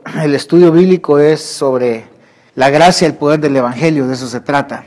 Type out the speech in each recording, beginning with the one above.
el estudio bíblico es sobre la gracia y el poder del Evangelio, de eso se trata.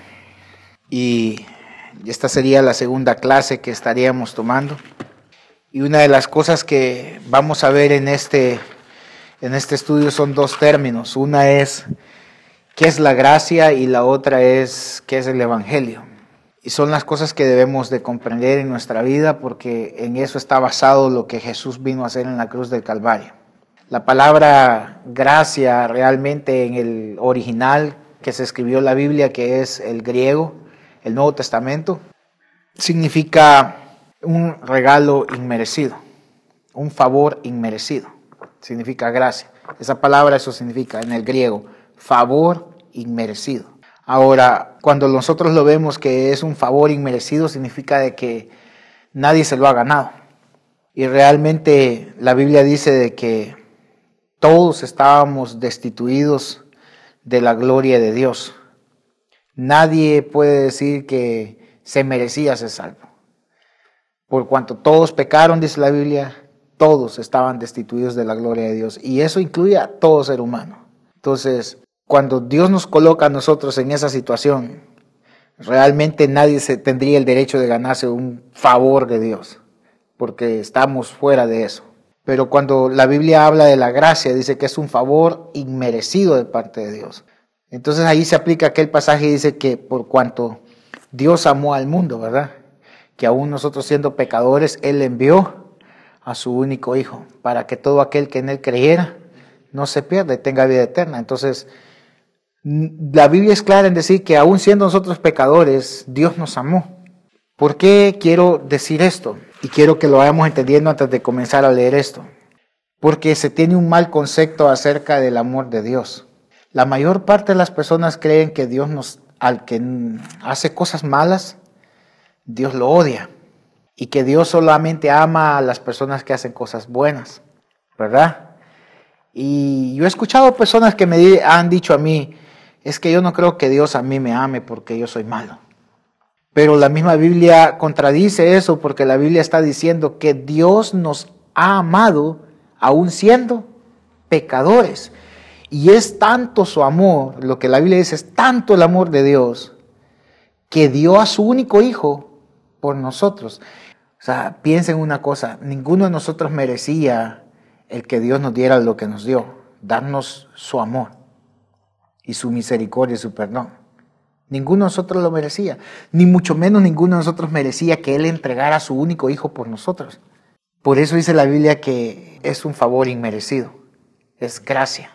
Y esta sería la segunda clase que estaríamos tomando. Y una de las cosas que vamos a ver en este estudio son dos términos. Una es qué es la gracia y la otra es qué es el Evangelio. Y son las cosas que debemos de comprender en nuestra vida porque en eso está basado lo que Jesús vino a hacer en la cruz del Calvario. La palabra gracia realmente en el original que se escribió en la Biblia, que es el griego, el Nuevo Testamento, significa un regalo inmerecido, un favor inmerecido, significa gracia. Esa palabra eso significa en el griego, favor inmerecido. Ahora, cuando nosotros lo vemos que es un favor inmerecido, significa de que nadie se lo ha ganado. Y realmente la Biblia dice de que todos estábamos destituidos de la gloria de Dios. Nadie puede decir que se merecía ser salvo. Por cuanto todos pecaron, dice la Biblia, todos estaban destituidos de la gloria de Dios. Y eso incluye a todo ser humano. Entonces, cuando Dios nos coloca a nosotros en esa situación, realmente nadie tendría el derecho de ganarse un favor de Dios, porque estamos fuera de eso. Pero cuando la Biblia habla de la gracia, dice que es un favor inmerecido de parte de Dios. Entonces ahí se aplica aquel pasaje y dice que por cuanto Dios amó al mundo, ¿verdad? Que aún nosotros siendo pecadores, Él envió a su único Hijo, para que todo aquel que en Él creyera no se pierda y tenga vida eterna. Entonces, la Biblia es clara en decir que aún siendo nosotros pecadores, Dios nos amó. ¿Por qué quiero decir esto? Y quiero que lo vayamos entendiendo antes de comenzar a leer esto. Porque se tiene un mal concepto acerca del amor de Dios. La mayor parte de las personas creen que Dios al que hace cosas malas, Dios lo odia. Y que Dios solamente ama a las personas que hacen cosas buenas, ¿verdad? Y yo he escuchado personas que me han dicho a mí, es que yo no creo que Dios a mí me ame porque yo soy malo. Pero la misma Biblia contradice eso porque la Biblia está diciendo que Dios nos ha amado aún siendo pecadores. Y es tanto su amor, lo que la Biblia dice es tanto el amor de Dios, que dio a su único Hijo por nosotros. O sea, piensen una cosa, ninguno de nosotros merecía el que Dios nos diera lo que nos dio, darnos su amor y su misericordia y su perdón. Ninguno de nosotros lo merecía, ni mucho menos ninguno de nosotros merecía que Él entregara a su único Hijo por nosotros. Por eso dice la Biblia que es un favor inmerecido, es gracia,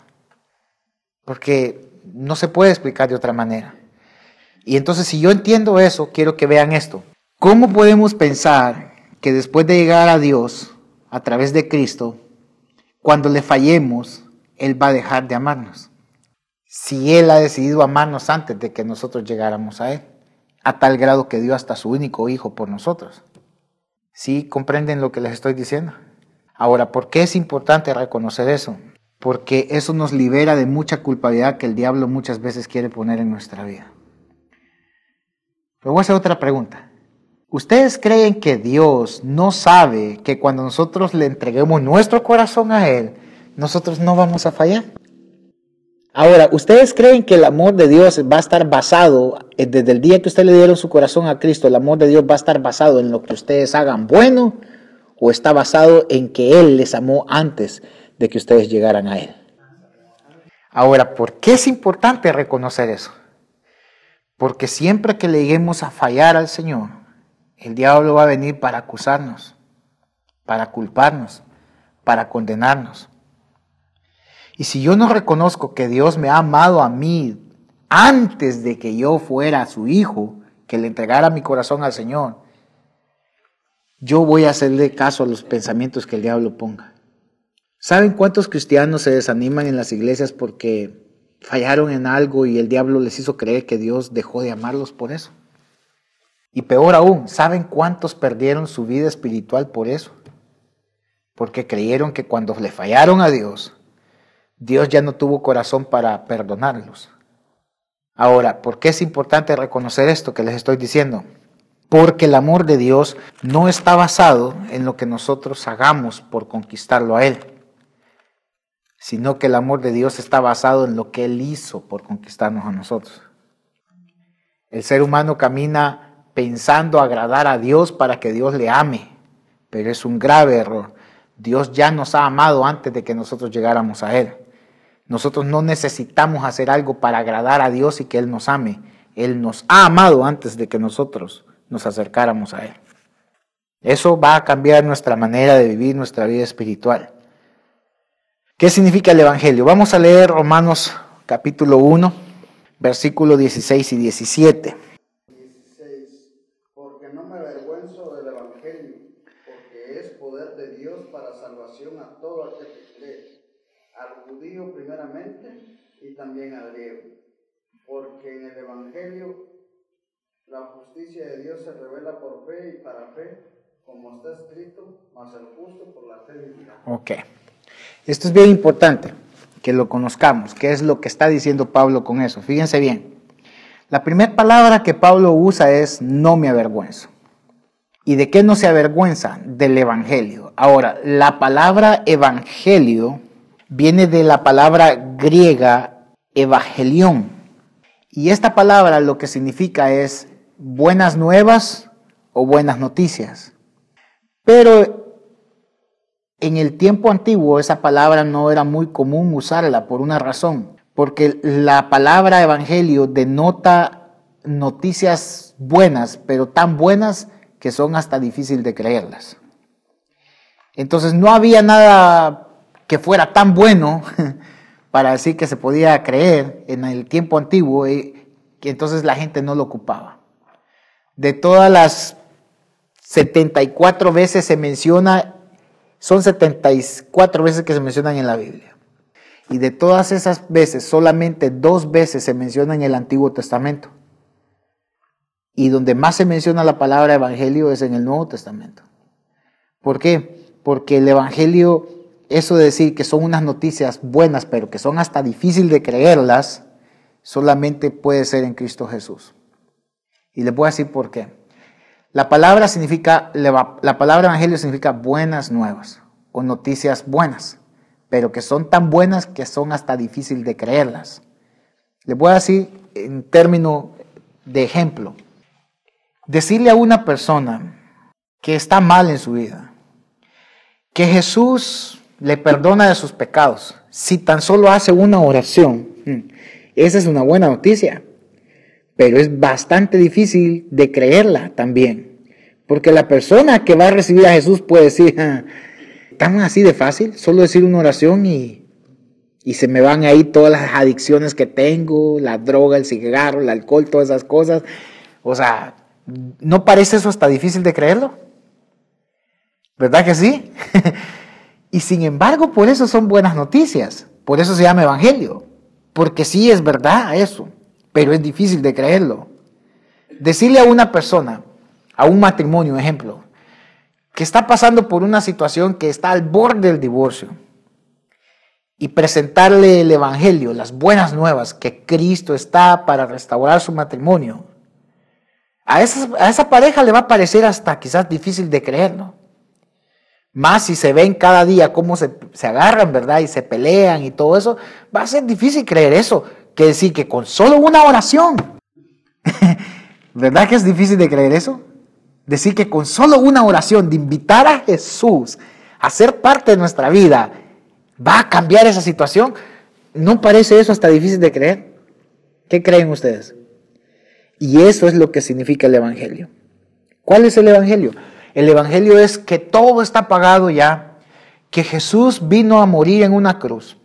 porque no se puede explicar de otra manera. Y entonces si yo entiendo eso, quiero que vean esto. ¿Cómo podemos pensar que después de llegar a Dios a través de Cristo, cuando le fallemos, Él va a dejar de amarnos? Si Él ha decidido amarnos antes de que nosotros llegáramos a Él, a tal grado que dio hasta su único Hijo por nosotros. ¿Sí comprenden lo que les estoy diciendo? Ahora, ¿por qué es importante reconocer eso? Porque eso nos libera de mucha culpabilidad que el diablo muchas veces quiere poner en nuestra vida. Pero voy a hacer otra pregunta. ¿Ustedes creen que Dios no sabe que cuando nosotros le entreguemos nuestro corazón a Él, nosotros no vamos a fallar? Ahora, ¿ustedes creen que el amor de Dios va a estar basado, desde el día que ustedes le dieron su corazón a Cristo, el amor de Dios va a estar basado en lo que ustedes hagan bueno o está basado en que Él les amó antes de que ustedes llegaran a Él? Ahora, ¿por qué es importante reconocer eso? Porque siempre que le lleguemos a fallar al Señor, el diablo va a venir para acusarnos, para culparnos, para condenarnos. Y si yo no reconozco que Dios me ha amado a mí antes de que yo fuera su hijo, que le entregara mi corazón al Señor, yo voy a hacerle caso a los pensamientos que el diablo ponga. ¿Saben cuántos cristianos se desaniman en las iglesias porque fallaron en algo y el diablo les hizo creer que Dios dejó de amarlos por eso? Y peor aún, ¿saben cuántos perdieron su vida espiritual por eso? Porque creyeron que cuando le fallaron a Dios, Dios ya no tuvo corazón para perdonarlos. Ahora, ¿por qué es importante reconocer esto que les estoy diciendo? Porque el amor de Dios no está basado en lo que nosotros hagamos por conquistarlo a Él, sino que el amor de Dios está basado en lo que Él hizo por conquistarnos a nosotros. El ser humano camina pensando agradar a Dios para que Dios le ame, pero es un grave error. Dios ya nos ha amado antes de que nosotros llegáramos a Él. Nosotros no necesitamos hacer algo para agradar a Dios y que Él nos ame. Él nos ha amado antes de que nosotros nos acercáramos a Él. Eso va a cambiar nuestra manera de vivir nuestra vida espiritual. ¿Qué significa el Evangelio? Vamos a leer Romanos capítulo 1, versículos 16 y 17. 16. Porque no me avergüenzo del Evangelio, porque es poder de Dios para salvación a todo aquel que cree, al judío primeramente y también al griego. Porque en el Evangelio la justicia de Dios se revela por fe y para fe, como está escrito, mas el justo por la fe vivirá. Ok. Esto es bien importante, que lo conozcamos. ¿Qué es lo que está diciendo Pablo con eso? Fíjense bien. La primera palabra que Pablo usa es no me avergüenzo. ¿Y de qué no se avergüenza? Del Evangelio. Ahora, la palabra Evangelio viene de la palabra griega evangelión. Y esta palabra lo que significa es buenas nuevas o buenas noticias. Pero en el tiempo antiguo esa palabra no era muy común usarla por una razón, porque la palabra evangelio denota noticias buenas, pero tan buenas que son hasta difícil de creerlas. Entonces no había nada que fuera tan bueno para decir que se podía creer en el tiempo antiguo, que entonces la gente no lo ocupaba. De todas las 74 veces se menciona, son 74 veces que se mencionan en la Biblia. Y de todas esas veces, solamente 2 veces se menciona en el Antiguo Testamento. Y donde más se menciona la palabra evangelio es en el Nuevo Testamento. ¿Por qué? Porque el evangelio, eso de decir que son unas noticias buenas, pero que son hasta difícil de creerlas, solamente puede ser en Cristo Jesús. Y les voy a decir por qué. La palabra evangelio significa buenas nuevas o noticias buenas, pero que son tan buenas que son hasta difícil de creerlas. Les voy a decir en términos de ejemplo. Decirle a una persona que está mal en su vida, que Jesús le perdona de sus pecados, si tan solo hace una oración, esa es una buena noticia. Pero es bastante difícil de creerla también. Porque la persona que va a recibir a Jesús puede decir, ¿tan así de fácil? Solo decir una oración y se me van ahí todas las adicciones que tengo, la droga, el cigarro, el alcohol, todas esas cosas. O sea, ¿no parece eso hasta difícil de creerlo? ¿Verdad que sí? Y sin embargo, por eso son buenas noticias. Por eso se llama evangelio. Porque sí es verdad eso. Pero es difícil de creerlo. Decirle a una persona, a un matrimonio, ejemplo, que está pasando por una situación que está al borde del divorcio, y presentarle el evangelio, las buenas nuevas, que Cristo está para restaurar su matrimonio, a esa pareja le va a parecer hasta quizás difícil de creerlo. Más si se ven cada día cómo se agarran, ¿verdad? Y se pelean y todo eso, va a ser difícil creer eso. Que decir que con solo una oración, ¿verdad que es difícil de creer eso? Decir que con solo una oración de invitar a Jesús a ser parte de nuestra vida va a cambiar esa situación. ¿No parece eso hasta difícil de creer? ¿Qué creen ustedes? Y eso es lo que significa el evangelio. ¿Cuál es el evangelio? El evangelio es que todo está pagado ya, que Jesús vino a morir en una cruz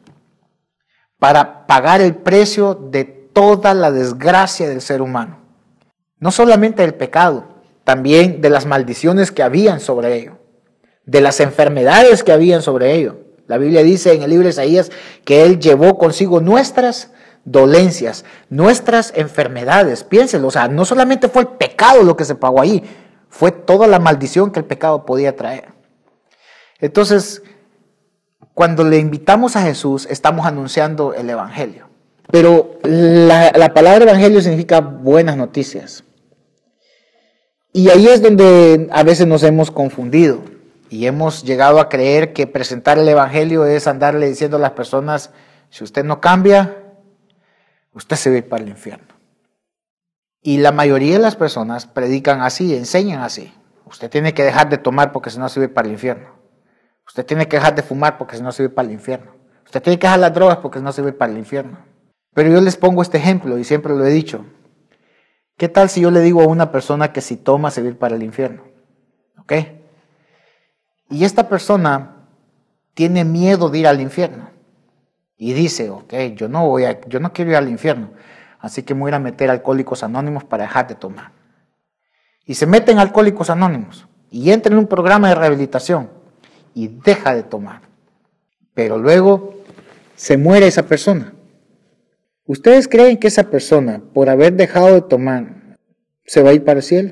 para pagar el precio de toda la desgracia del ser humano. No solamente del pecado, también de las maldiciones que habían sobre ello, de las enfermedades que habían sobre ello. La Biblia dice en el libro de Isaías que Él llevó consigo nuestras dolencias, nuestras enfermedades. Piénsenlo, o sea, no solamente fue el pecado lo que se pagó ahí, fue toda la maldición que el pecado podía traer. Entonces, cuando le invitamos a Jesús, estamos anunciando el evangelio. Pero la palabra evangelio significa buenas noticias. Y ahí es donde a veces nos hemos confundido. Y hemos llegado a creer que presentar el Evangelio es andarle diciendo a las personas, si usted no cambia, usted se va a ir para el infierno. Y la mayoría de las personas predican así, enseñan así. Usted tiene que dejar de tomar porque si no se va a ir para el infierno. Usted tiene que dejar de fumar porque si no se va a ir para el infierno. Usted tiene que dejar las drogas porque si no se va a ir para el infierno. Pero yo les pongo este ejemplo y siempre lo he dicho. ¿Qué tal si yo le digo a una persona que si toma se va a ir para el infierno? ¿Ok? Y esta persona tiene miedo de ir al infierno. Y dice, ok, yo no quiero ir al infierno. Así que me voy a meter a Alcohólicos Anónimos para dejar de tomar. Y se mete en Alcohólicos Anónimos. Y entra en un programa de rehabilitación. Y deja de tomar. Pero luego se muere esa persona. ¿Ustedes creen que esa persona, por haber dejado de tomar, se va a ir para el cielo?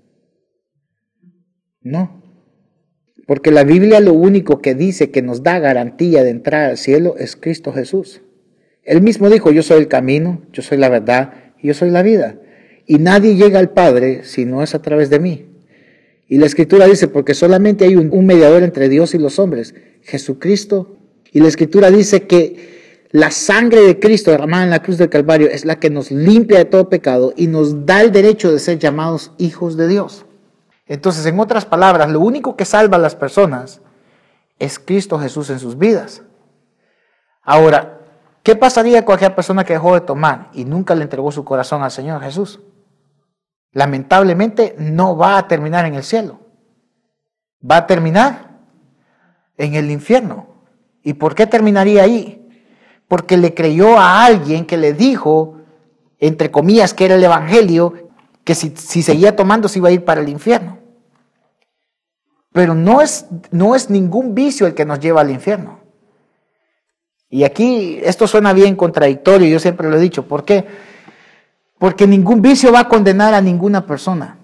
No. Porque la Biblia lo único que dice que nos da garantía de entrar al cielo es Cristo Jesús. Él mismo dijo, yo soy el camino, yo soy la verdad y yo soy la vida. Y nadie llega al Padre si no es a través de mí. Y la Escritura dice, porque solamente hay un mediador entre Dios y los hombres, Jesucristo. Y la Escritura dice que la sangre de Cristo derramada en la cruz del Calvario es la que nos limpia de todo pecado y nos da el derecho de ser llamados hijos de Dios. Entonces, en otras palabras, lo único que salva a las personas es Cristo Jesús en sus vidas. Ahora, ¿qué pasaría con aquella persona que dejó de tomar y nunca le entregó su corazón al Señor Jesús? Lamentablemente no va a terminar en el cielo. Va a terminar en el infierno. ¿Y por qué terminaría ahí? Porque le creyó a alguien que le dijo, entre comillas, que era el Evangelio, que si seguía tomando se iba a ir para el infierno. Pero no es ningún vicio el que nos lleva al infierno. Y aquí esto suena bien contradictorio, yo siempre lo he dicho. ¿Por qué? Porque ningún vicio va a condenar a ninguna persona.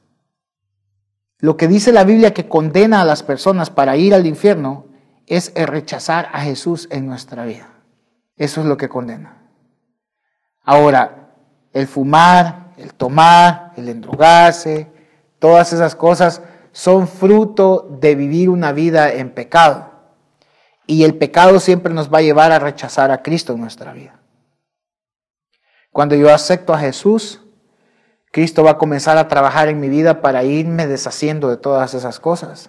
Lo que dice la Biblia que condena a las personas para ir al infierno es el rechazar a Jesús en nuestra vida. Eso es lo que condena. Ahora, el fumar, el tomar, el endrogarse, todas esas cosas son fruto de vivir una vida en pecado. Y el pecado siempre nos va a llevar a rechazar a Cristo en nuestra vida. Cuando yo acepto a Jesús, Cristo va a comenzar a trabajar en mi vida para irme deshaciendo de todas esas cosas.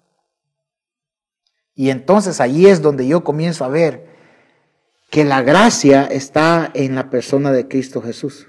Y entonces allí es donde yo comienzo a ver que la gracia está en la persona de Cristo Jesús.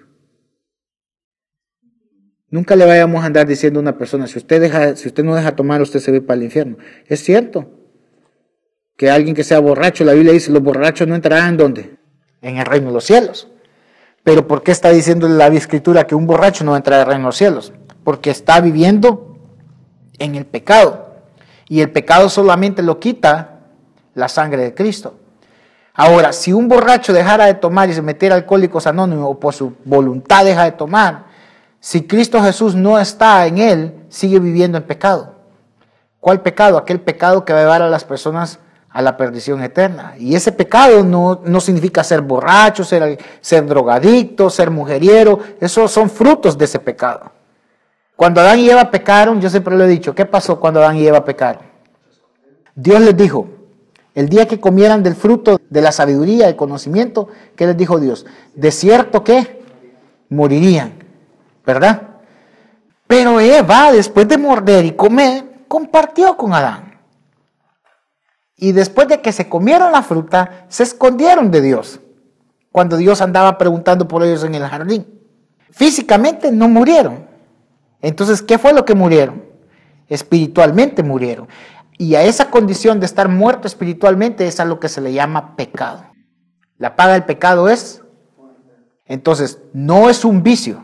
Nunca le vayamos a andar diciendo a una persona, si usted no deja tomar, usted se va para el infierno. Es cierto que alguien que sea borracho, la Biblia dice, los borrachos no entrarán, ¿dónde? En el reino de los cielos. Pero ¿por qué está diciendo la Escritura que un borracho no va a entrar al reino de los cielos? Porque está viviendo en el pecado. Y el pecado solamente lo quita la sangre de Cristo. Ahora, si un borracho dejara de tomar y se metiera a Alcohólicos Anónimos o por su voluntad deja de tomar, si Cristo Jesús no está en él, sigue viviendo en pecado. ¿Cuál pecado? Aquel pecado que va a llevar a las personas a la perdición eterna. Y ese pecado no significa ser borracho, ser drogadicto, ser mujeriero. Esos son frutos de ese pecado. Cuando Adán y Eva pecaron, yo siempre lo he dicho, ¿qué pasó cuando Adán y Eva pecaron? Dios les dijo, el día que comieran del fruto de la sabiduría, del conocimiento, ¿qué les dijo Dios? De cierto que morirían, ¿verdad? Pero Eva, después de morder y comer, compartió con Adán. Y después de que se comieron la fruta, se escondieron de Dios, cuando Dios andaba preguntando por ellos en el jardín. Físicamente no murieron. Entonces, ¿qué fue lo que murieron? Espiritualmente murieron. Y a esa condición de estar muerto espiritualmente es a lo que se le llama pecado. La paga del pecado es, entonces, no es un vicio,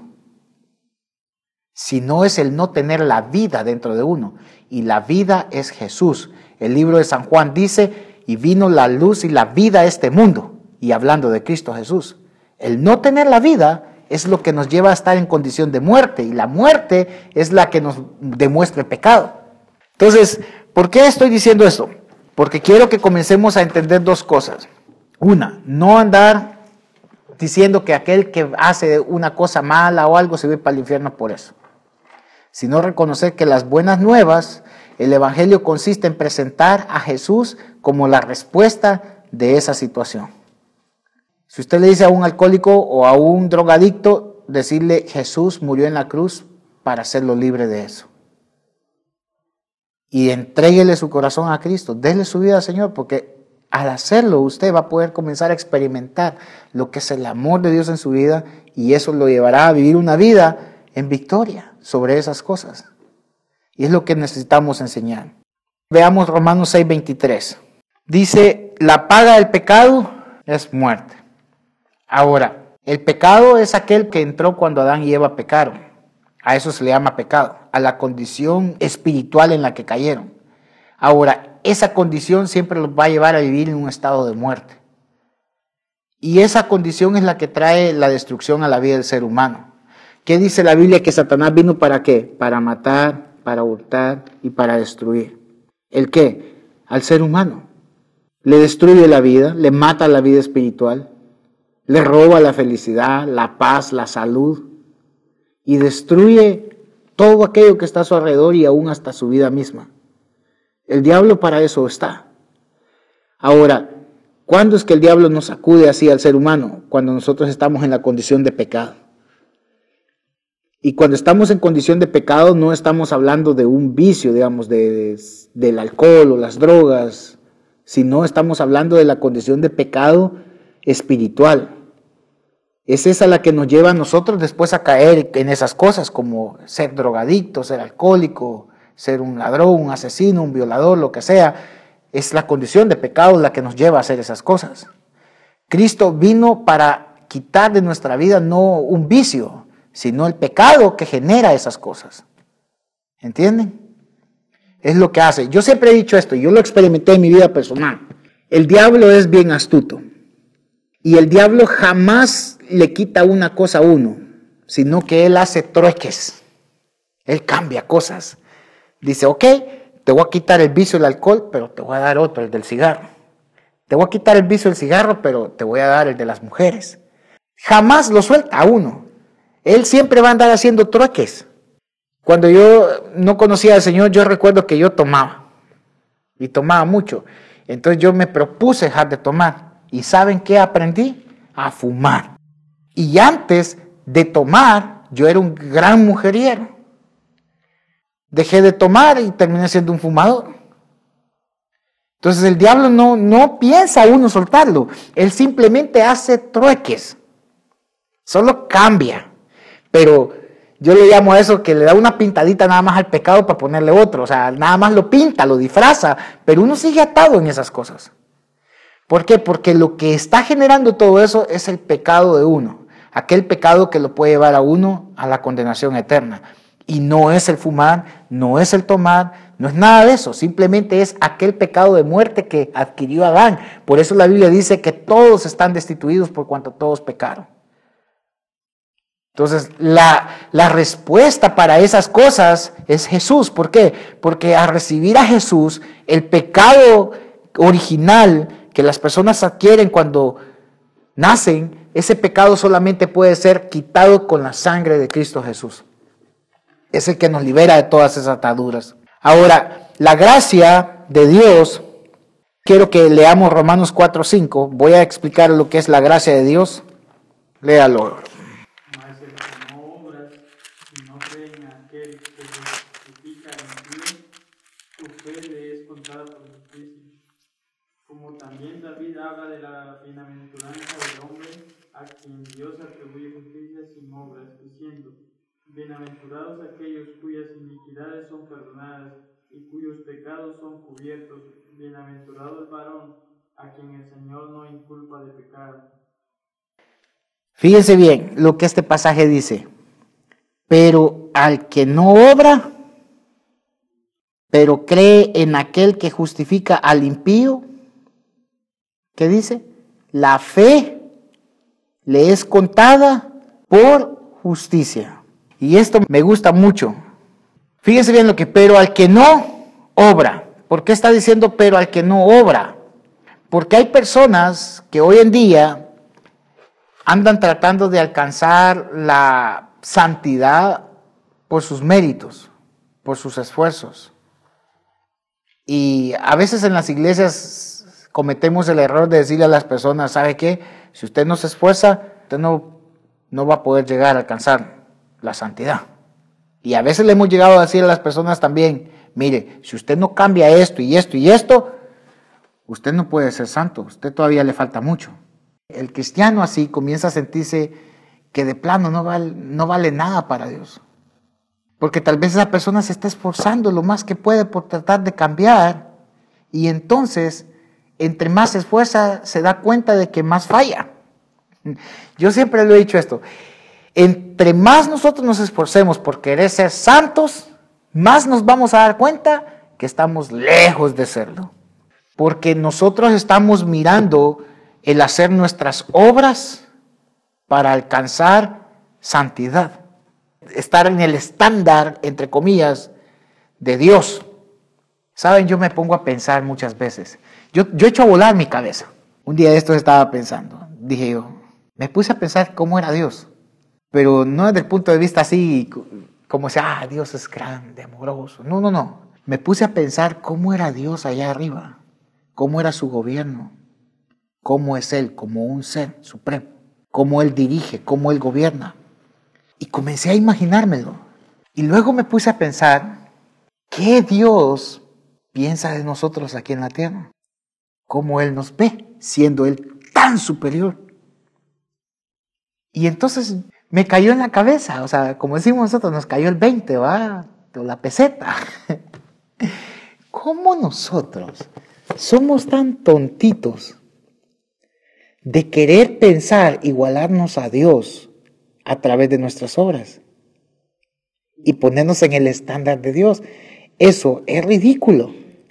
sino es el no tener la vida dentro de uno. Y la vida es Jesús. El libro de San Juan dice, y vino la luz y la vida a este mundo. Y hablando de Cristo Jesús. El no tener la vida es lo que nos lleva a estar en condición de muerte. Y la muerte es la que nos demuestra el pecado. Entonces, ¿por qué estoy diciendo esto? Porque quiero que comencemos a entender dos cosas. Una, no andar diciendo que aquel que hace una cosa mala o algo se va para el infierno por eso. Sino reconocer que las buenas nuevas El evangelio consiste en presentar a Jesús como la respuesta de esa situación. Si usted le dice a un alcohólico o a un drogadicto, decirle Jesús murió en la cruz para hacerlo libre de eso. Y entréguele su corazón a Cristo, déle su vida al Señor, porque al hacerlo usted va a poder comenzar a experimentar lo que es el amor de Dios en su vida, y eso lo llevará a vivir una vida en victoria sobre esas cosas. Y es lo que necesitamos enseñar. Veamos Romanos 6:23. Dice, la paga del pecado es muerte. Ahora, el pecado es aquel que entró cuando Adán y Eva pecaron. A eso se le llama pecado, a la condición espiritual en la que cayeron. Ahora, esa condición siempre los va a llevar a vivir en un estado de muerte. Y esa condición es la que trae la destrucción a la vida del ser humano. ¿Qué dice la Biblia? Que Satanás vino ¿para qué? Para matar, para hurtar y para destruir. ¿El qué? Al ser humano. Le destruye la vida, le mata la vida espiritual, le roba la felicidad, la paz, la salud, y destruye todo aquello que está a su alrededor y aún hasta su vida misma. El diablo para eso está. Ahora, ¿cuándo es que el diablo nos sacude así al ser humano? Cuando nosotros estamos en la condición de pecado. Y cuando estamos en condición de pecado no estamos hablando de un vicio, digamos, del alcohol o las drogas, sino estamos hablando de la condición de pecado espiritual. Es esa la que nos lleva a nosotros después a caer en esas cosas, como ser drogadicto, ser alcohólico, ser un ladrón, un asesino, un violador, lo que sea. Es la condición de pecado la que nos lleva a hacer esas cosas. Cristo vino para quitar de nuestra vida no un vicio, sino el pecado que genera esas cosas. ¿Entienden? Es lo que hace. Yo siempre he dicho esto, y yo lo experimenté en mi vida personal. El diablo es bien astuto. Y el diablo jamás le quita una cosa a uno, sino que él hace trueques. Él cambia cosas. Dice, ok, te voy a quitar el vicio del alcohol, pero te voy a dar otro, el del cigarro. Te voy a quitar el vicio del cigarro, pero te voy a dar el de las mujeres. Jamás lo suelta a uno. Él siempre va a andar haciendo trueques. Cuando yo no conocía al Señor, yo recuerdo que yo tomaba. Y tomaba mucho. Entonces yo me propuse dejar de tomar. ¿Y saben qué aprendí? A fumar. Y antes de tomar, yo era un gran mujeriero. Dejé de tomar y terminé siendo un fumador. Entonces el diablo no piensa uno soltarlo. Él simplemente hace trueques. Solo cambia. Pero yo le llamo a eso que le da una pintadita nada más al pecado para ponerle otro. O sea, nada más lo pinta, lo disfraza. Pero uno sigue atado en esas cosas. ¿Por qué? Porque lo que está generando todo eso es el pecado de uno. Aquel pecado que lo puede llevar a uno a la condenación eterna. Y no es el fumar, no es el tomar, no es nada de eso. Simplemente es aquel pecado de muerte que adquirió Adán. Por eso la Biblia dice que todos están destituidos por cuanto todos pecaron. Entonces, la respuesta para esas cosas es Jesús. ¿Por qué? Porque al recibir a Jesús, el pecado original que las personas adquieren cuando nacen, ese pecado solamente puede ser quitado con la sangre de Cristo Jesús. Es el que nos libera de todas esas ataduras. Ahora, la gracia de Dios, quiero que leamos Romanos 4:5. Voy a explicar lo que es la gracia de Dios. Léalo. Mas el que no obras y no cree en aquel que se justifica en Dios, su fe le es contada por justicia. Como también David habla de la bienaventuranza del hombre a quien Dios atribuye justicia sin obras, diciendo: bienaventurados aquellos cuyas iniquidades son perdonadas y cuyos pecados son cubiertos. Bienaventurado el varón a quien el Señor no inculpa de pecado. Fíjense bien lo que este pasaje dice. Pero al que no obra, pero cree en aquel que justifica al impío, ¿qué dice? La fe le es contada por justicia. Y esto me gusta mucho. Fíjense bien lo que, pero al que no obra. ¿Por qué está diciendo pero al que no obra? Porque hay personas que hoy en día andan tratando de alcanzar la santidad por sus méritos, por sus esfuerzos. Y a veces en las iglesias cometemos el error de decirle a las personas, ¿sabe qué? Si usted no se esfuerza, usted no va a poder llegar a alcanzar la santidad. Y a veces le hemos llegado a decir a las personas también, mire, si usted no cambia esto y esto y esto, usted no puede ser santo, usted todavía le falta mucho. El cristiano así comienza a sentirse que de plano no vale nada para Dios. Porque tal vez esa persona se está esforzando lo más que puede por tratar de cambiar, y entonces, entre más se esfuerza, se da cuenta de que más falla. Yo siempre lo he dicho esto, entre más nosotros nos esforcemos por querer ser santos, más nos vamos a dar cuenta que estamos lejos de serlo. Porque nosotros estamos mirando el hacer nuestras obras para alcanzar santidad. Estar en el estándar, entre comillas, de Dios. Saben, yo me pongo a pensar muchas veces. Yo he hecho a volar mi cabeza. Un día de estos estaba pensando. Dije yo, me puse a pensar cómo era Dios. Pero no desde el punto de vista así, como si, Dios es grande, amoroso. No. Me puse a pensar cómo era Dios allá arriba. Cómo era su gobierno. Cómo es Él como un ser supremo. Cómo Él dirige, cómo Él gobierna. Y comencé a imaginármelo. Y luego me puse a pensar, ¿qué Dios piensa de nosotros aquí en la tierra? ¿Cómo Él nos ve, siendo Él tan superior? Y entonces me cayó en la cabeza, o sea, como decimos nosotros, nos cayó el 20, ¿va? O la peseta. ¿Cómo nosotros somos tan tontitos de querer pensar igualarnos a Dios a través de nuestras obras y ponernos en el estándar de Dios? Eso es ridículo.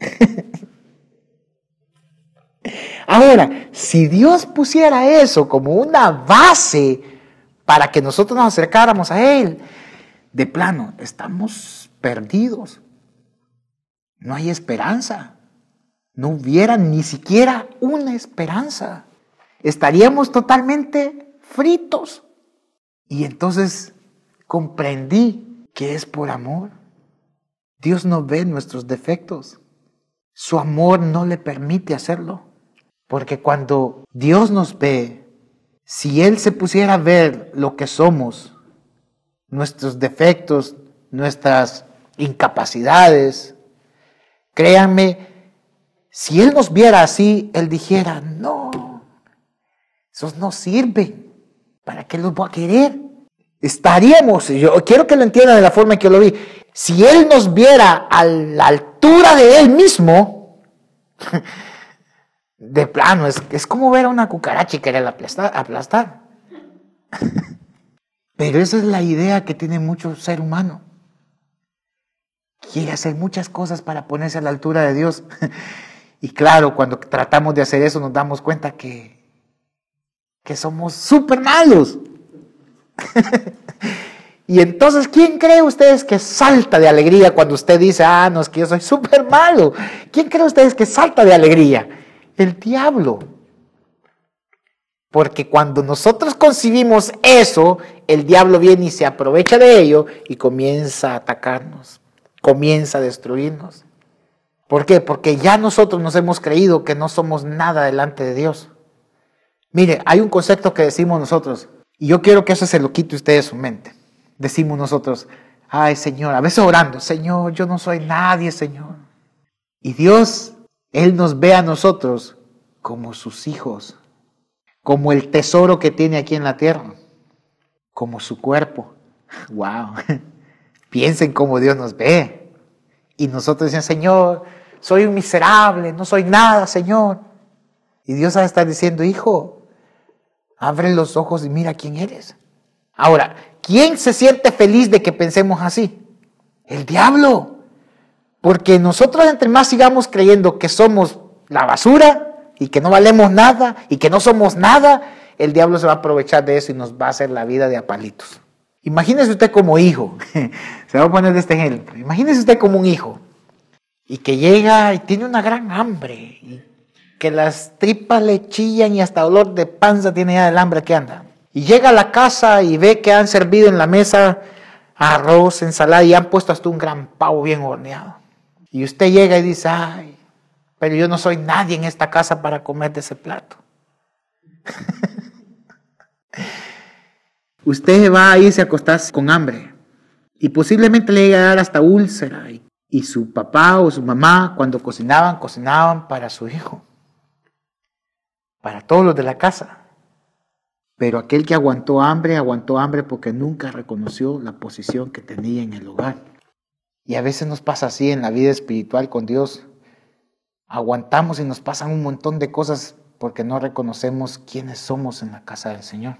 Ahora, si Dios pusiera eso como una base para que nosotros nos acercáramos a Él, de plano, estamos perdidos. No hay esperanza. No hubiera ni siquiera una esperanza. Estaríamos totalmente fritos. Y entonces comprendí que es por amor. Dios no ve nuestros defectos. Su amor no le permite hacerlo. Porque cuando Dios nos ve, si Él se pusiera a ver lo que somos, nuestros defectos, nuestras incapacidades, créanme, si Él nos viera así, Él dijera, no, esos no sirven, ¿para qué los voy a querer? Estaríamos, yo quiero que lo entiendan de la forma en que yo lo vi, si Él nos viera a la altura de Él mismo, de plano, es como ver a una cucaracha y querer aplastar. Pero esa es la idea que tiene mucho ser humano. Quiere hacer muchas cosas para ponerse a la altura de Dios. Y claro, cuando tratamos de hacer eso nos damos cuenta que somos súper malos. Y entonces, ¿quién cree ustedes que salta de alegría cuando usted dice, no, es que yo soy súper malo? ¿Quién cree ustedes que salta de alegría? El diablo. Porque cuando nosotros concibimos eso, el diablo viene y se aprovecha de ello y comienza a atacarnos, comienza a destruirnos. ¿Por qué? Porque ya nosotros nos hemos creído que no somos nada delante de Dios. Mire, hay un concepto que decimos nosotros, y yo quiero que eso se lo quite usted de su mente. Decimos nosotros, ay Señor, a veces orando, Señor, yo no soy nadie, Señor. Y Dios, Él nos ve a nosotros como sus hijos, como el tesoro que tiene aquí en la tierra, como su cuerpo. ¡Wow! Piensen cómo Dios nos ve. Y nosotros decimos, Señor, soy un miserable, no soy nada, Señor. Y Dios va a estar diciendo, hijo, abre los ojos y mira quién eres. Ahora, ¿quién se siente feliz de que pensemos así? El diablo. Porque nosotros entre más sigamos creyendo que somos la basura y que no valemos nada y que no somos nada, el diablo se va a aprovechar de eso y nos va a hacer la vida de a palitos. Imagínese usted como hijo, se va a poner de este ejemplo, imagínese usted como un hijo y que llega y tiene una gran hambre y que las tripas le chillan y hasta dolor de panza tiene ya del hambre que anda. Y llega a la casa y ve que han servido en la mesa arroz, ensalada y han puesto hasta un gran pavo bien horneado. Y usted llega y dice, ay, pero yo no soy nadie en esta casa para comer de ese plato. Usted va a irse a acostarse con hambre y posiblemente le llegue a dar hasta úlcera. Y su papá o su mamá, cuando cocinaban para su hijo, para todos los de la casa. Pero aquel que aguantó hambre porque nunca reconoció la posición que tenía en el hogar. Y a veces nos pasa así en la vida espiritual con Dios. Aguantamos y nos pasan un montón de cosas porque no reconocemos quiénes somos en la casa del Señor.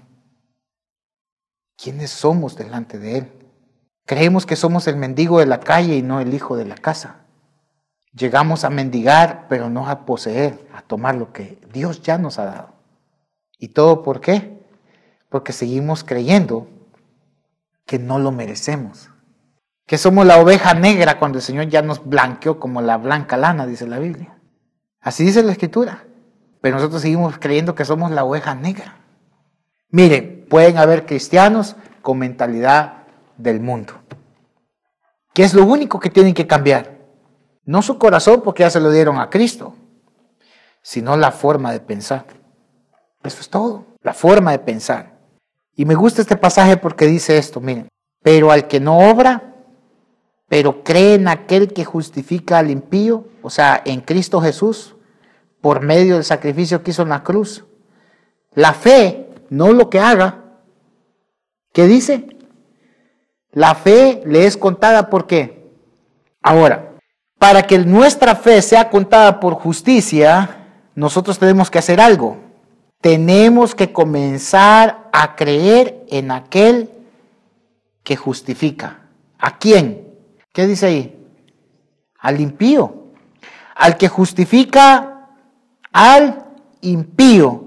¿Quiénes somos delante de Él? Creemos que somos el mendigo de la calle y no el hijo de la casa. Llegamos a mendigar, pero no a poseer, a tomar lo que Dios ya nos ha dado. ¿Y todo por qué? Porque seguimos creyendo que no lo merecemos. Que somos la oveja negra cuando el Señor ya nos blanqueó como la blanca lana, dice la Biblia. Así dice la Escritura. Pero nosotros seguimos creyendo que somos la oveja negra. Miren, pueden haber cristianos con mentalidad del mundo. ¿Qué es lo único que tienen que cambiar? No su corazón, porque ya se lo dieron a Cristo, sino la forma de pensar. Eso es todo, la forma de pensar. Y me gusta este pasaje porque dice esto, miren, pero al que no obra, pero cree en aquel que justifica al impío, o sea, en Cristo Jesús, por medio del sacrificio que hizo en la cruz. La fe, no lo que haga. ¿Qué dice? La fe le es contada ¿por qué? Ahora, para que nuestra fe sea contada por justicia, nosotros tenemos que hacer algo. Tenemos que comenzar a creer en aquel que justifica. ¿A quién? ¿Qué dice ahí? Al impío. Al que justifica al impío.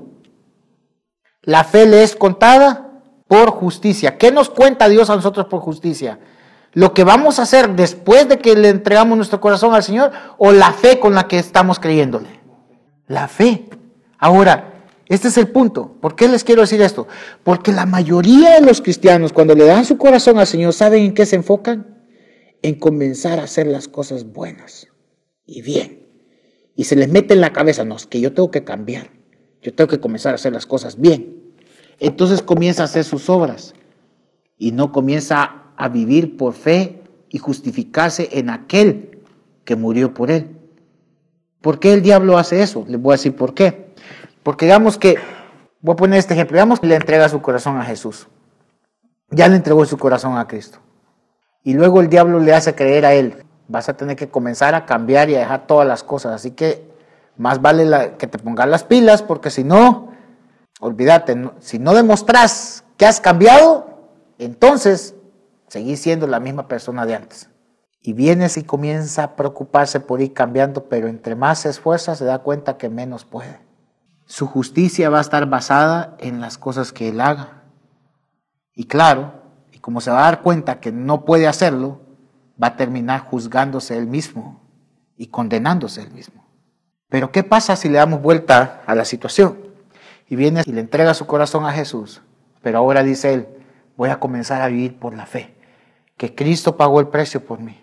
La fe le es contada por justicia. ¿Qué nos cuenta Dios a nosotros por justicia? ¿Lo que vamos a hacer después de que le entregamos nuestro corazón al Señor o la fe con la que estamos creyéndole? La fe. Ahora, este es el punto. ¿Por qué les quiero decir esto? Porque la mayoría de los cristianos, cuando le dan su corazón al Señor, ¿saben en qué se enfocan? En comenzar a hacer las cosas buenas y bien. Y se les mete en la cabeza, no, es que yo tengo que cambiar. Yo tengo que comenzar a hacer las cosas bien. Entonces comienza a hacer sus obras y no comienza a vivir por fe y justificarse en aquel que murió por él. ¿Por qué el diablo hace eso? Les voy a decir por qué. Porque digamos que, voy a poner este ejemplo, digamos que le entrega su corazón a Jesús. Ya le entregó su corazón a Cristo. Y luego el diablo le hace creer a él, vas a tener que comenzar a cambiar y a dejar todas las cosas. Así que más vale que te pongas las pilas, porque si no, olvídate, si no demostras que has cambiado, entonces seguís siendo la misma persona de antes. Y vienes y comienza a preocuparse por ir cambiando, pero entre más se esfuerza se da cuenta que menos puede. Su justicia va a estar basada en las cosas que él haga. Y claro, y como se va a dar cuenta que no puede hacerlo, va a terminar juzgándose él mismo y condenándose él mismo. Pero ¿qué pasa si le damos vuelta a la situación? Y viene y le entrega su corazón a Jesús, pero ahora dice él, voy a comenzar a vivir por la fe, que Cristo pagó el precio por mí,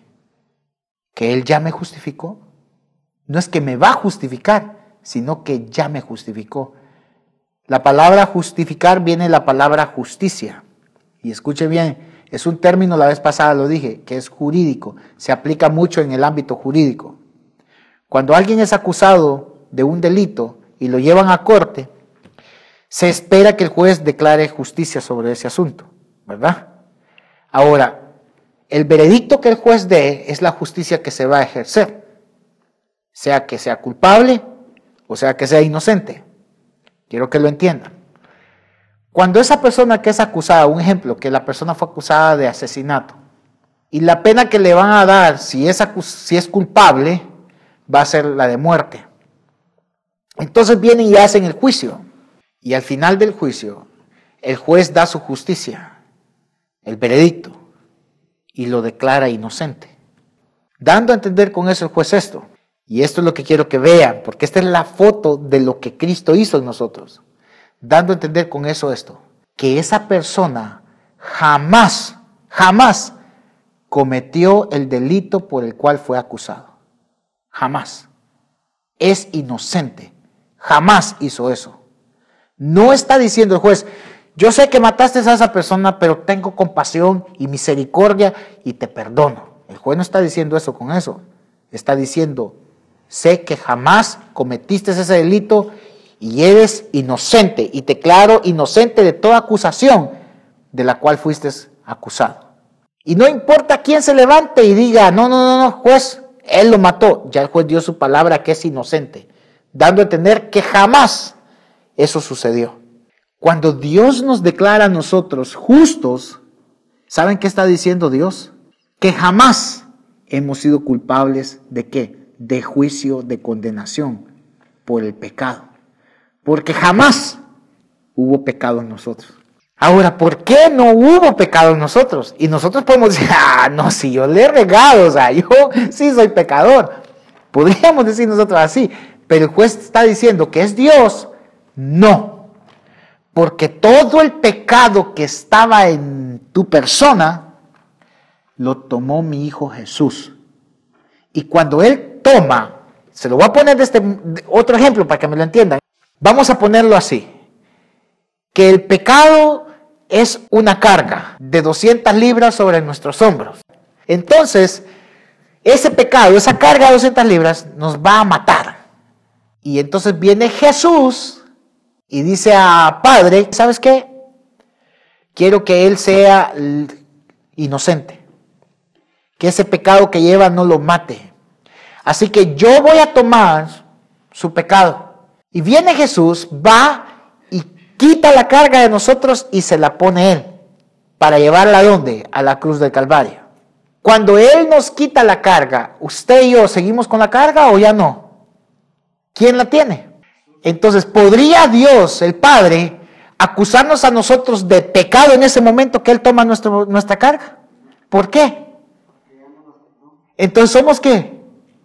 que Él ya me justificó. No es que me va a justificar, sino que ya me justificó. La palabra justificar viene de la palabra justicia. Y escuche bien, es un término, la vez pasada lo dije, que es jurídico, se aplica mucho en el ámbito jurídico. Cuando alguien es acusado de un delito y lo llevan a corte, se espera que el juez declare justicia sobre ese asunto, ¿verdad? Ahora, el veredicto que el juez dé es la justicia que se va a ejercer, sea que sea culpable o sea que sea inocente. Quiero que lo entiendan. Cuando esa persona que es acusada, un ejemplo, que la persona fue acusada de asesinato, y la pena que le van a dar si es culpable, va a ser la de muerte. Entonces vienen y hacen el juicio. Y al final del juicio, el juez da su justicia, el veredicto, y lo declara inocente. Dando a entender con eso el juez esto. Y esto es lo que quiero que vean, porque esta es la foto de lo que Cristo hizo en nosotros. Dando a entender con eso esto, que esa persona jamás cometió el delito por el cual fue acusado. Jamás. Es inocente. Jamás hizo eso. No está diciendo el juez, yo sé que mataste a esa persona, pero tengo compasión y misericordia y te perdono. El juez no está diciendo eso con eso. Está diciendo, sé que jamás cometiste ese delito y eres inocente y te declaro inocente de toda acusación de la cual fuiste acusado. Y no importa quién se levante y diga, no, juez, él lo mató. Ya el juez dio su palabra que es inocente, dando a entender que jamás eso sucedió. Cuando Dios nos declara a nosotros justos, ¿saben qué está diciendo Dios? Que jamás hemos sido culpables ¿de qué? De juicio, de condenación por el pecado. Porque jamás hubo pecado en nosotros. Ahora, ¿por qué no hubo pecado en nosotros? Y nosotros podemos decir, no, si yo le he regado, yo sí soy pecador. Podríamos decir nosotros así, pero el juez está diciendo que es Dios. No, porque todo el pecado que estaba en tu persona, lo tomó mi Hijo Jesús. Y cuando Él toma, se lo voy a poner de otro ejemplo para que me lo entiendan. Vamos a ponerlo así, que el pecado es una carga de 200 libras sobre nuestros hombros. Entonces, ese pecado, esa carga de 200 libras nos va a matar. Y entonces viene Jesús y dice a Padre, ¿sabes qué? Quiero que Él sea inocente, que ese pecado que lleva no lo mate. Así que yo voy a tomar su pecado. Y viene Jesús, va y quita la carga de nosotros y se la pone Él, para llevarla ¿a dónde? A la cruz del Calvario. Cuando Él nos quita la carga, ¿usted y yo seguimos con la carga o ya no? ¿Quién la tiene? Entonces, ¿podría Dios, el Padre, acusarnos a nosotros de pecado en ese momento que Él toma nuestra carga? ¿Por qué? Entonces, ¿somos qué?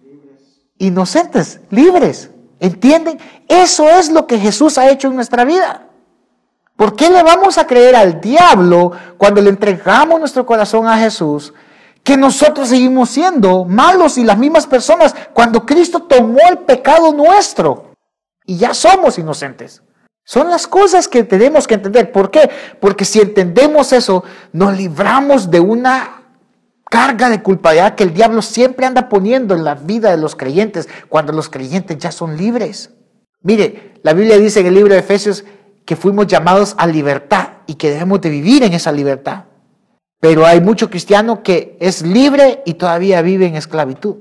Inocentes, libres. ¿Entienden? Eso es lo que Jesús ha hecho en nuestra vida. ¿Por qué le vamos a creer al diablo cuando le entregamos nuestro corazón a Jesús, que nosotros seguimos siendo malos y las mismas personas cuando Cristo tomó el pecado nuestro y ya somos inocentes? Son las cosas que tenemos que entender. ¿Por qué? Porque si entendemos eso, nos libramos de una carga de culpabilidad que el diablo siempre anda poniendo en la vida de los creyentes cuando los creyentes ya son libres. Mire, la Biblia dice en el libro de Efesios que fuimos llamados a libertad y que debemos de vivir en esa libertad. Pero hay mucho cristiano que es libre y todavía vive en esclavitud.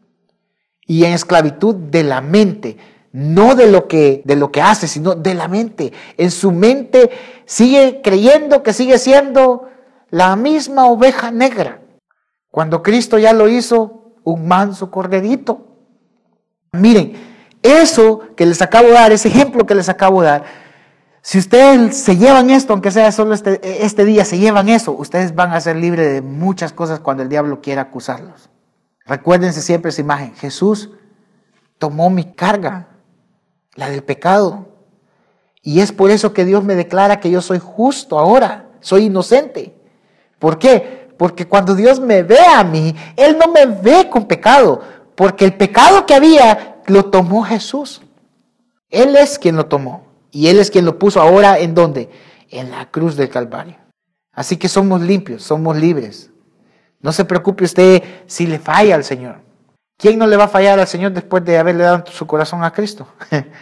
Y en esclavitud de la mente, no de lo que hace, sino de la mente. En su mente sigue creyendo que sigue siendo la misma oveja negra, cuando Cristo ya lo hizo un manso corderito. Miren, eso que les acabo de dar, ese ejemplo que les acabo de dar, si ustedes se llevan esto, aunque sea solo este día, se llevan eso, ustedes van a ser libres de muchas cosas cuando el diablo quiera acusarlos. Recuérdense siempre esa imagen. Jesús tomó mi carga, la del pecado. Y es por eso que Dios me declara que yo soy justo ahora, soy inocente. ¿Por qué? Porque cuando Dios me ve a mí, Él no me ve con pecado, porque el pecado que había lo tomó Jesús. Él es quien lo tomó y Él es quien lo puso ahora ¿en dónde? En la cruz del Calvario. Así que somos limpios, somos libres. No se preocupe usted si le falla al Señor. ¿Quién no le va a fallar al Señor después de haberle dado su corazón a Cristo?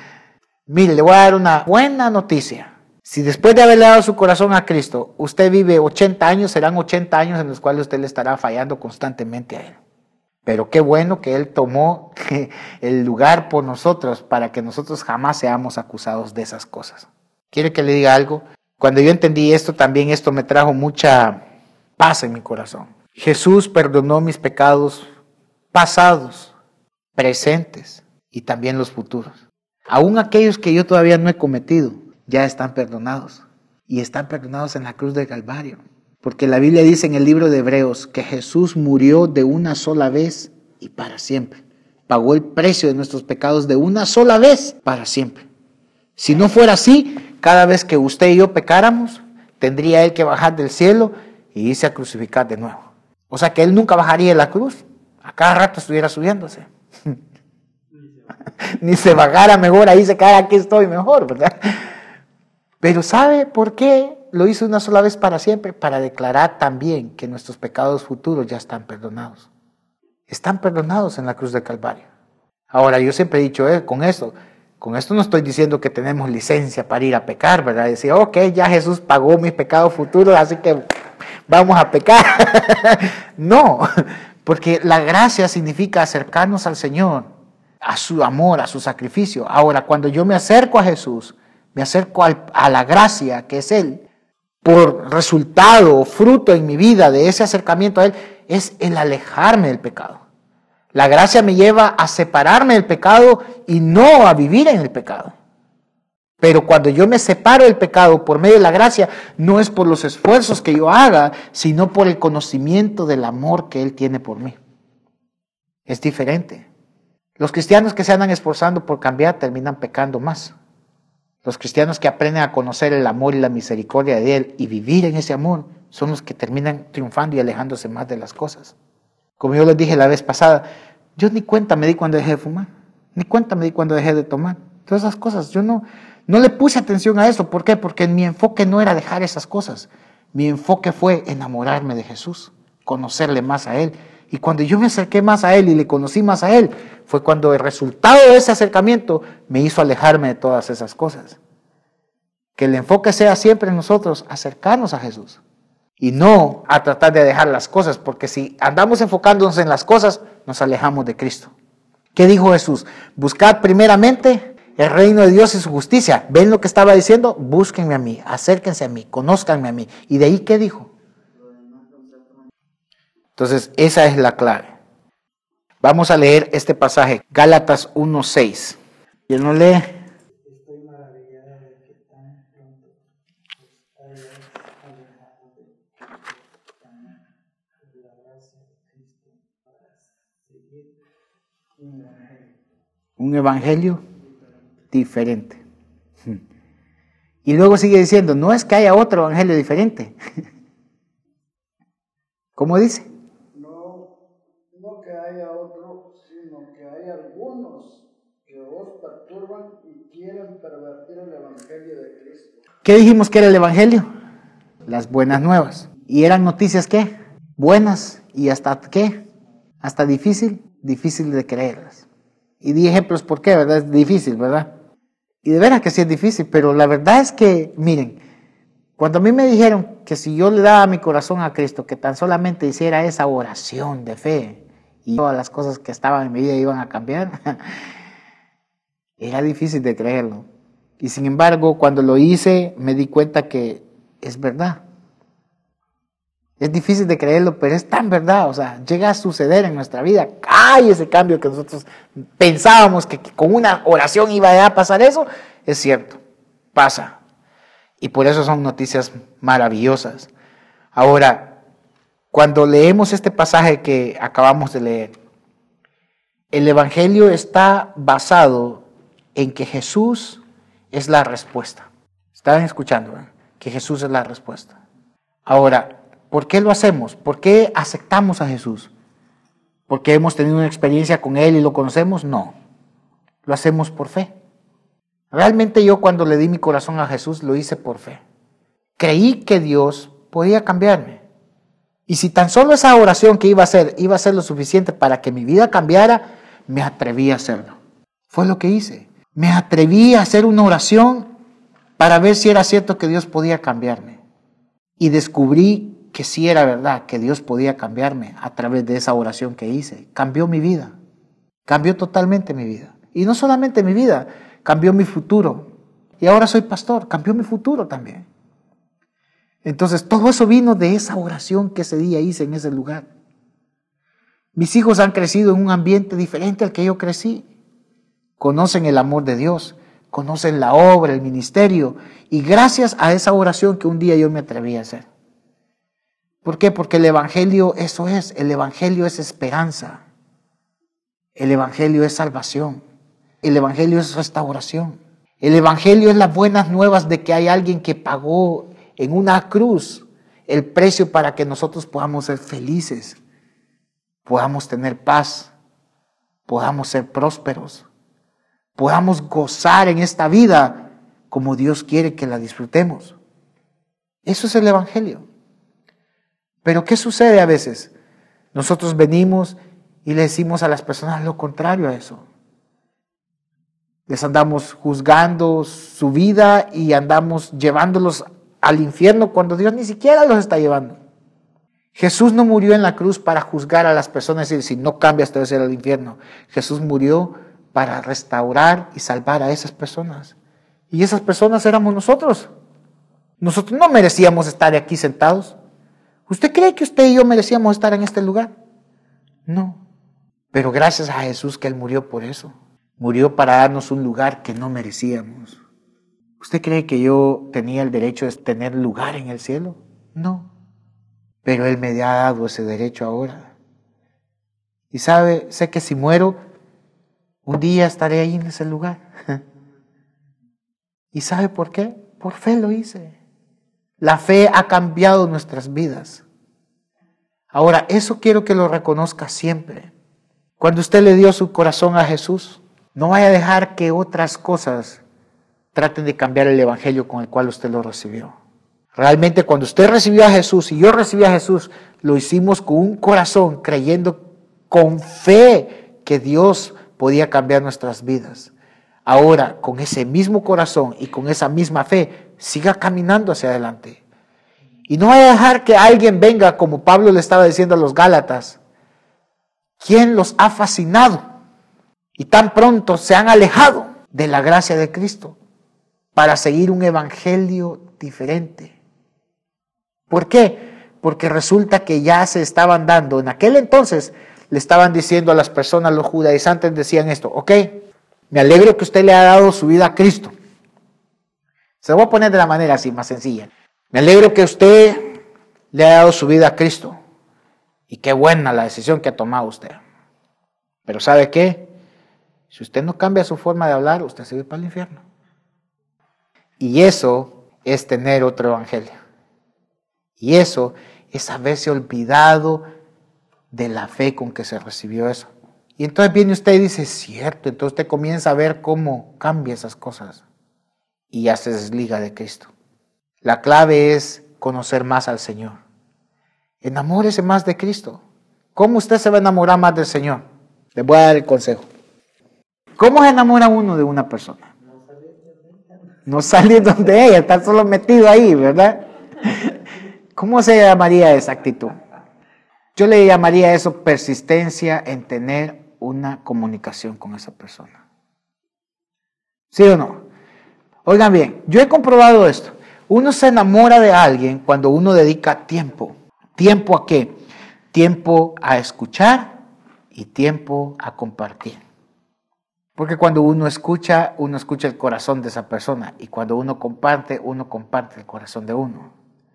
Mire, le voy a dar una buena noticia. Si después de haberle dado su corazón a Cristo, usted vive 80 años, serán 80 años en los cuales usted le estará fallando constantemente a Él. Pero qué bueno que Él tomó el lugar por nosotros para que nosotros jamás seamos acusados de esas cosas. ¿Quiere que le diga algo? Cuando yo entendí esto, también esto me trajo mucha paz en mi corazón. Jesús perdonó mis pecados pasados, presentes y también los futuros. Aún aquellos que yo todavía no he cometido, ya están perdonados. Y están perdonados en la cruz del Calvario. Porque la Biblia dice en el libro de Hebreos que Jesús murió de una sola vez y para siempre. Pagó el precio de nuestros pecados de una sola vez para siempre. Si no fuera así, cada vez que usted y yo pecáramos, tendría Él que bajar del cielo y irse a crucificar de nuevo. O sea que Él nunca bajaría de la cruz. A cada rato estuviera subiéndose. Ni se bajara mejor, ahí se quedara, aquí estoy mejor, ¿verdad? Pero ¿sabe por qué lo hizo una sola vez para siempre? Para declarar también que nuestros pecados futuros ya están perdonados. Están perdonados en la cruz del Calvario. Ahora, yo siempre he dicho, con esto no estoy diciendo que tenemos licencia para ir a pecar, ¿verdad? Decir, ok, ya Jesús pagó mis pecados futuros, así que vamos a pecar. No, porque la gracia significa acercarnos al Señor, a su amor, a su sacrificio. Ahora, cuando yo me acerco a Jesús, me acerco a la gracia que es Él, por resultado o fruto en mi vida de ese acercamiento a Él, es el alejarme del pecado. La gracia me lleva a separarme del pecado y no a vivir en el pecado. Pero cuando yo me separo del pecado por medio de la gracia, no es por los esfuerzos que yo haga, sino por el conocimiento del amor que Él tiene por mí. Es diferente. Los cristianos que se andan esforzando por cambiar terminan pecando más. Los cristianos que aprenden a conocer el amor y la misericordia de Él y vivir en ese amor son los que terminan triunfando y alejándose más de las cosas. Como yo les dije la vez pasada, yo ni cuenta me di cuando dejé de fumar, ni cuenta me di cuando dejé de tomar. Todas esas cosas, yo no le puse atención a eso. ¿Por qué? Porque mi enfoque no era dejar esas cosas. Mi enfoque fue enamorarme de Jesús, conocerle más a Él. Y cuando yo me acerqué más a Él y le conocí más a Él, fue cuando el resultado de ese acercamiento me hizo alejarme de todas esas cosas. Que el enfoque sea siempre en nosotros, acercarnos a Jesús. Y no a tratar de dejar las cosas, porque si andamos enfocándonos en las cosas, nos alejamos de Cristo. ¿Qué dijo Jesús? Buscad primeramente el reino de Dios y su justicia. ¿Ven lo que estaba diciendo? Búsquenme a mí, acérquense a mí, conózcanme a mí. ¿Y de ahí qué dijo? Entonces, esa es la clave. Vamos a leer este pasaje, Gálatas 1:6. ¿Quién lo lee? Estoy maravillada de que tan pronto os hayáis alejado de la gracia de Cristo para seguir un evangelio. Un evangelio diferente. Y luego sigue diciendo, no es que haya otro evangelio diferente. ¿Cómo dice? No que haya otro, sino que hay algunos que os perturban y quieren pervertir el evangelio de Cristo. ¿Qué dijimos que era el evangelio? Las buenas nuevas. ¿Y eran noticias qué? Buenas. ¿Y hasta qué? Hasta difícil de creerlas. Y di ejemplos por qué, ¿verdad? Es difícil, ¿verdad? Y de veras que sí es difícil, pero la verdad es que, miren, cuando a mí me dijeron que si yo le daba mi corazón a Cristo, que tan solamente hiciera esa oración de fe y todas las cosas que estaban en mi vida iban a cambiar, era difícil de creerlo. Y sin embargo, cuando lo hice, me di cuenta que es verdad. Es difícil de creerlo, pero es tan verdad. O sea, llega a suceder en nuestra vida. ¡Ay! Ese cambio que nosotros pensábamos que con una oración iba a pasar eso, es cierto, pasa. Y por eso son noticias maravillosas. Ahora, cuando leemos este pasaje que acabamos de leer, el Evangelio está basado en que Jesús es la respuesta. ¿Están escuchando? Que Jesús es la respuesta. Ahora, ¿por qué lo hacemos? ¿Por qué aceptamos a Jesús? ¿Porque hemos tenido una experiencia con Él y lo conocemos? No. Lo hacemos por fe. Realmente yo cuando le di mi corazón a Jesús lo hice por fe. Creí que Dios podía cambiarme. Y si tan solo esa oración que iba a ser lo suficiente para que mi vida cambiara, me atreví a hacerlo. Fue lo que hice. Me atreví a hacer una oración para ver si era cierto que Dios podía cambiarme. Y descubrí que sí era verdad, que Dios podía cambiarme a través de esa oración que hice. Cambió mi vida. Cambió totalmente mi vida. Y no solamente mi vida, cambió mi futuro. Y ahora soy pastor, cambió mi futuro también. Entonces, todo eso vino de esa oración que ese día hice en ese lugar. Mis hijos han crecido en un ambiente diferente al que yo crecí. Conocen el amor de Dios, conocen la obra, el ministerio, y gracias a esa oración que un día yo me atreví a hacer. ¿Por qué? Porque el Evangelio eso es, el Evangelio es esperanza, el Evangelio es salvación, el Evangelio es restauración, el Evangelio es las buenas nuevas de que hay alguien que pagó en una cruz el precio para que nosotros podamos ser felices, podamos tener paz, podamos ser prósperos, podamos gozar en esta vida como Dios quiere que la disfrutemos. Eso es el Evangelio. Pero ¿qué sucede a veces? Nosotros venimos y le decimos a las personas lo contrario a eso. Les andamos juzgando su vida y andamos llevándolos al infierno cuando Dios ni siquiera los está llevando. Jesús no murió en la cruz para juzgar a las personas y decir, no cambias, te vas a ir al infierno. Jesús murió para restaurar y salvar a esas personas. Y esas personas éramos nosotros. Nosotros no merecíamos estar aquí sentados. ¿Usted cree que usted y yo merecíamos estar en este lugar? No. Pero gracias a Jesús que Él murió por eso. Murió para darnos un lugar que no merecíamos. ¿Usted cree que yo tenía el derecho de tener lugar en el cielo? No. Pero Él me ha dado ese derecho ahora. Y sé que si muero, un día estaré ahí en ese lugar. ¿Y sabe por qué? Por fe lo hice. La fe ha cambiado nuestras vidas. Ahora, eso quiero que lo reconozca siempre. Cuando usted le dio su corazón a Jesús, no vaya a dejar que otras cosas traten de cambiar el evangelio con el cual usted lo recibió. Realmente cuando usted recibió a Jesús y yo recibí a Jesús, lo hicimos con un corazón, creyendo con fe que Dios podía cambiar nuestras vidas. Ahora, con ese mismo corazón y con esa misma fe, siga caminando hacia adelante. Y no vaya a dejar que alguien venga, como Pablo le estaba diciendo a los Gálatas, quien los ha fascinado y tan pronto se han alejado de la gracia de Cristo para seguir un evangelio diferente. ¿Por qué? Porque resulta que ya se estaban dando, en aquel entonces le estaban diciendo a las personas, los judaizantes decían esto, ok, me alegro que usted le ha dado su vida a Cristo. Se lo voy a poner de la manera así, más sencilla. Me alegro que usted le ha dado su vida a Cristo. Y qué buena la decisión que ha tomado usted. Pero ¿sabe qué? Si usted no cambia su forma de hablar, usted se va para el infierno. Y eso es tener otro evangelio. Y eso es haberse olvidado de la fe con que se recibió eso. Y entonces viene usted y dice, cierto, entonces usted comienza a ver cómo cambia esas cosas. Y ya se desliga de Cristo. La clave es conocer más al Señor. Enamórese más de Cristo. ¿Cómo usted se va a enamorar más del Señor? Les voy a dar el consejo. ¿Cómo se enamora uno de una persona? No salir donde ella, está solo metido ahí, ¿verdad? ¿Cómo se llamaría esa actitud? Yo le llamaría eso persistencia en tener una comunicación con esa persona. ¿Sí o no? Oigan bien, yo he comprobado esto. Uno se enamora de alguien cuando uno dedica tiempo. ¿Tiempo a qué? Tiempo a escuchar y tiempo a compartir. Porque cuando uno escucha el corazón de esa persona. Y cuando uno comparte el corazón de uno.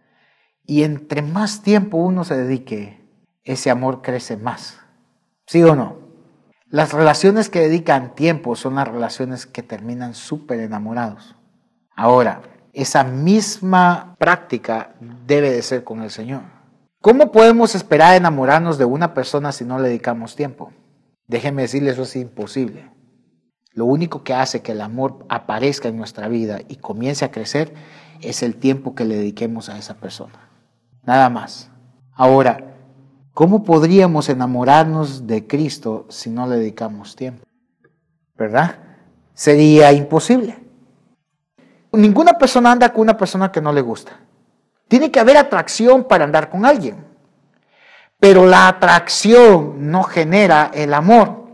Y entre más tiempo uno se dedique, ese amor crece más. ¿Sí o no? Las relaciones que dedican tiempo son las relaciones que terminan súper enamorados. Ahora, esa misma práctica debe de ser con el Señor. ¿Cómo podemos esperar enamorarnos de una persona si no le dedicamos tiempo? Déjenme decirle, eso es imposible. Lo único que hace que el amor aparezca en nuestra vida y comience a crecer es el tiempo que le dediquemos a esa persona. Nada más. Ahora, ¿cómo podríamos enamorarnos de Cristo si no le dedicamos tiempo? ¿Verdad? Sería imposible. Ninguna persona anda con una persona que no le gusta. Tiene que haber atracción para andar con alguien. Pero la atracción no genera el amor,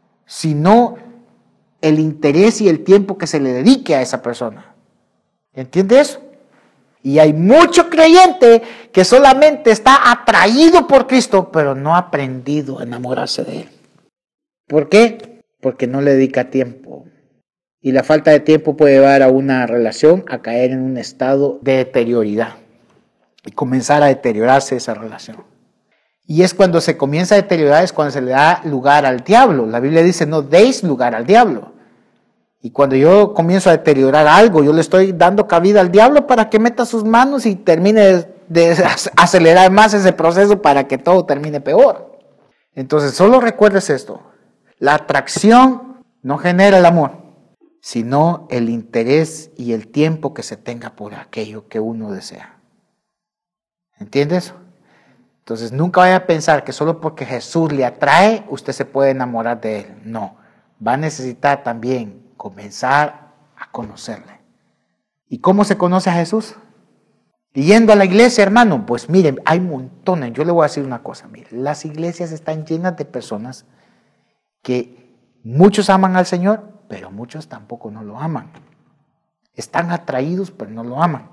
sino el interés y el tiempo que se le dedique a esa persona. ¿Entiende eso? Y hay mucho creyente que solamente está atraído por Cristo, pero no ha aprendido a enamorarse de Él. ¿Por qué? Porque no le dedica tiempo. Y la falta de tiempo puede llevar a una relación a caer en un estado de deterioridad y comenzar a deteriorarse esa relación. Y es cuando se comienza a deteriorar, es cuando se le da lugar al diablo. La Biblia dice, no deis lugar al diablo. Y cuando yo comienzo a deteriorar algo, yo le estoy dando cabida al diablo para que meta sus manos y termine de acelerar más ese proceso para que todo termine peor. Entonces, solo recuerdes esto. La atracción no genera el amor. sino el interés y el tiempo que se tenga por aquello que uno desea. ¿Entiendes? Entonces nunca vaya a pensar que solo porque Jesús le atrae, usted se puede enamorar de Él. No, va a necesitar también comenzar a conocerle. ¿Y cómo se conoce a Jesús? Yendo a la iglesia, hermano. Pues miren, hay montones. Yo le voy a decir una cosa, miren, las iglesias están llenas de personas que muchos aman al Señor, pero muchos tampoco no lo aman. Están atraídos, pero no lo aman.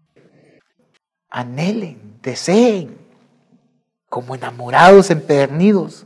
Anhelen, deseen, como enamorados empedernidos,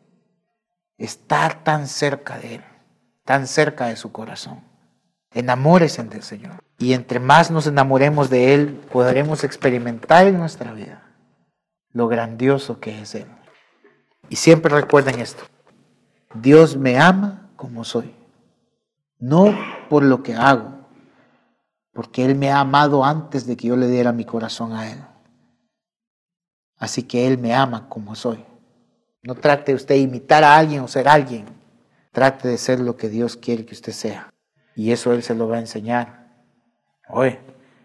estar tan cerca de Él, tan cerca de su corazón. Enamórense del Señor. Y entre más nos enamoremos de Él, podremos experimentar en nuestra vida lo grandioso que es Él. Y siempre recuerden esto: Dios me ama como soy, no por lo que hago, porque Él me ha amado antes de que yo le diera mi corazón a Él. Así que Él me ama como soy. No trate usted de imitar a alguien o ser alguien. Trate de ser lo que Dios quiere que usted sea. Y eso Él se lo va a enseñar. Oye,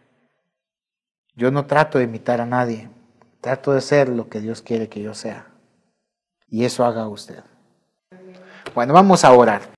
yo no trato de imitar a nadie. Trato de ser lo que Dios quiere que yo sea. Y eso haga usted. Bueno, vamos a orar.